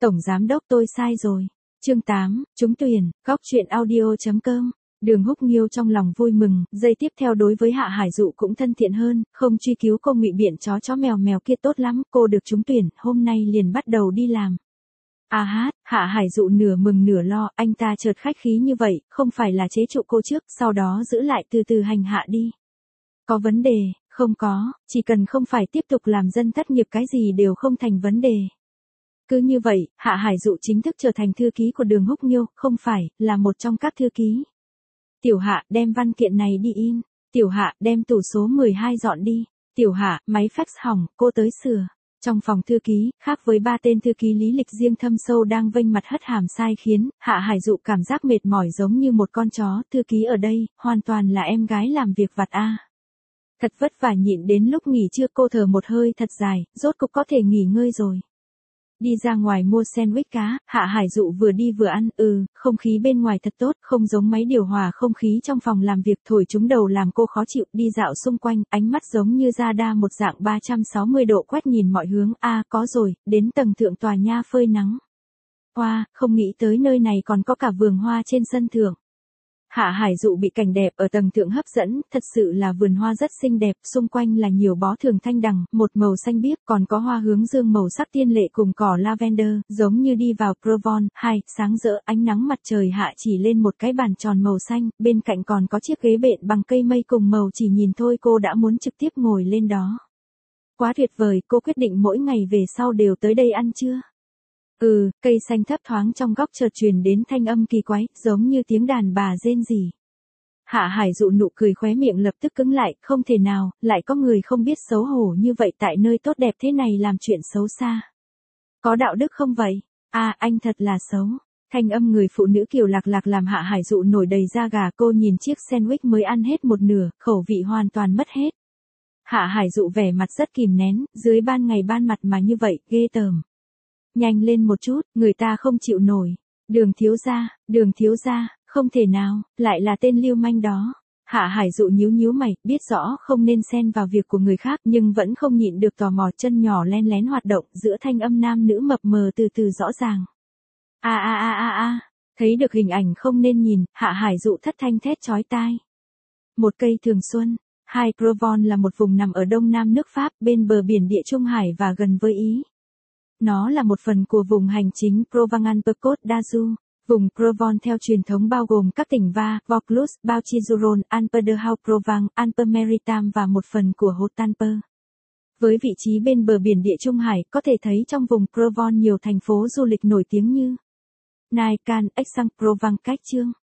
Tổng giám đốc tôi sai rồi. Chương 8, trúng tuyển, góc truyện audio.com. Đường Húc Nghiêu trong lòng vui mừng, giây tiếp theo đối với Hạ Hải Dụ cũng thân thiện hơn, không truy cứu cô ngụy biện chó mèo kia tốt lắm, cô được trúng tuyển, hôm nay liền bắt đầu đi làm. Hạ Hải Dụ nửa mừng nửa lo, anh ta chợt khách khí như vậy, không phải là chế trụ cô trước, sau đó giữ lại từ từ hành hạ đi. Có vấn đề, không có, chỉ cần không phải tiếp tục làm dân thất nghiệp cái gì đều không thành vấn đề. Cứ như vậy, Hạ Hải Dụ chính thức trở thành thư ký của Đường Húc Nghiêu, không phải, là một trong các thư ký. Tiểu Hạ, đem văn kiện này đi in. Tiểu Hạ, đem tủ số 12 dọn đi. Tiểu Hạ, máy fax hỏng, cô tới sửa. Trong phòng thư ký, khác với ba tên thư ký lý lịch riêng thâm sâu đang vênh mặt hất hàm sai khiến, Hạ Hải Dụ cảm giác mệt mỏi giống như một con chó, thư ký ở đây, hoàn toàn là em gái làm việc vặt a. Thật vất vả nhịn đến lúc nghỉ trưa cô thở một hơi thật dài, rốt cục có thể nghỉ ngơi rồi. Đi ra ngoài mua sandwich cá, Hạ Hải Dụ vừa đi vừa ăn, không khí bên ngoài thật tốt, không giống máy điều hòa không khí trong phòng làm việc thổi trúng đầu làm cô khó chịu, đi dạo xung quanh, ánh mắt giống như radar một dạng 360 độ quét nhìn mọi hướng, có rồi, đến tầng thượng tòa nha phơi nắng. Wow, không nghĩ tới nơi này còn có cả vườn hoa trên sân thượng. Hạ Hải Dụ bị cảnh đẹp ở tầng thượng hấp dẫn, thật sự là vườn hoa rất xinh đẹp, xung quanh là nhiều bó thường thanh đằng, một màu xanh biếc, còn có hoa hướng dương màu sắc tiên lệ cùng cỏ lavender, giống như đi vào Provence. Sáng rỡ, ánh nắng mặt trời hạ chỉ lên một cái bàn tròn màu xanh, bên cạnh còn có chiếc ghế bện bằng cây mây cùng màu, chỉ nhìn thôi cô đã muốn trực tiếp ngồi lên đó. Quá tuyệt vời, cô quyết định mỗi ngày về sau đều tới đây ăn trưa. Cây xanh thấp thoáng trong góc chợt truyền đến thanh âm kỳ quái, giống như tiếng đàn bà rên rỉ. Hạ Hải Dụ nụ cười khóe miệng lập tức cứng lại, không thể nào, lại có người không biết xấu hổ như vậy tại nơi tốt đẹp thế này làm chuyện xấu xa. Có đạo đức không vậy? Anh thật là xấu. Thanh âm người phụ nữ kiều lạc làm Hạ Hải Dụ nổi đầy da gà, cô nhìn chiếc sandwich mới ăn hết một nửa, khẩu vị hoàn toàn mất hết. Hạ Hải Dụ vẻ mặt rất kìm nén, dưới ban ngày ban mặt mà như vậy, ghê tởm. Nhanh lên một chút, người ta không chịu nổi. Đường thiếu gia, không thể nào, lại là tên lưu manh đó. Hạ Hải Dụ nhíu mày, biết rõ không nên xen vào việc của người khác nhưng vẫn không nhịn được tò mò, chân nhỏ len lén hoạt động giữa thanh âm nam nữ mập mờ từ từ rõ ràng. Thấy được hình ảnh không nên nhìn, Hạ Hải Dụ thất thanh thét chói tai. Một cây thường xuân. Provence là một vùng nằm ở đông nam nước Pháp, bên bờ biển Địa Trung Hải và gần với Ý. Nó là một phần của vùng hành chính Provence-Alpes-Côte d'Azur. Vùng Provence theo truyền thống bao gồm các tỉnh Va, Vaucluse, Bouches-du-Rhône, Alpes-de-Haute-Provence, Alpes-Maritimes và một phần của Haute-Alpes. Với vị trí bên bờ biển Địa Trung Hải, có thể thấy trong vùng Provence nhiều thành phố du lịch nổi tiếng như Nice, Cannes, Aix-en-Provence, Cách Chương.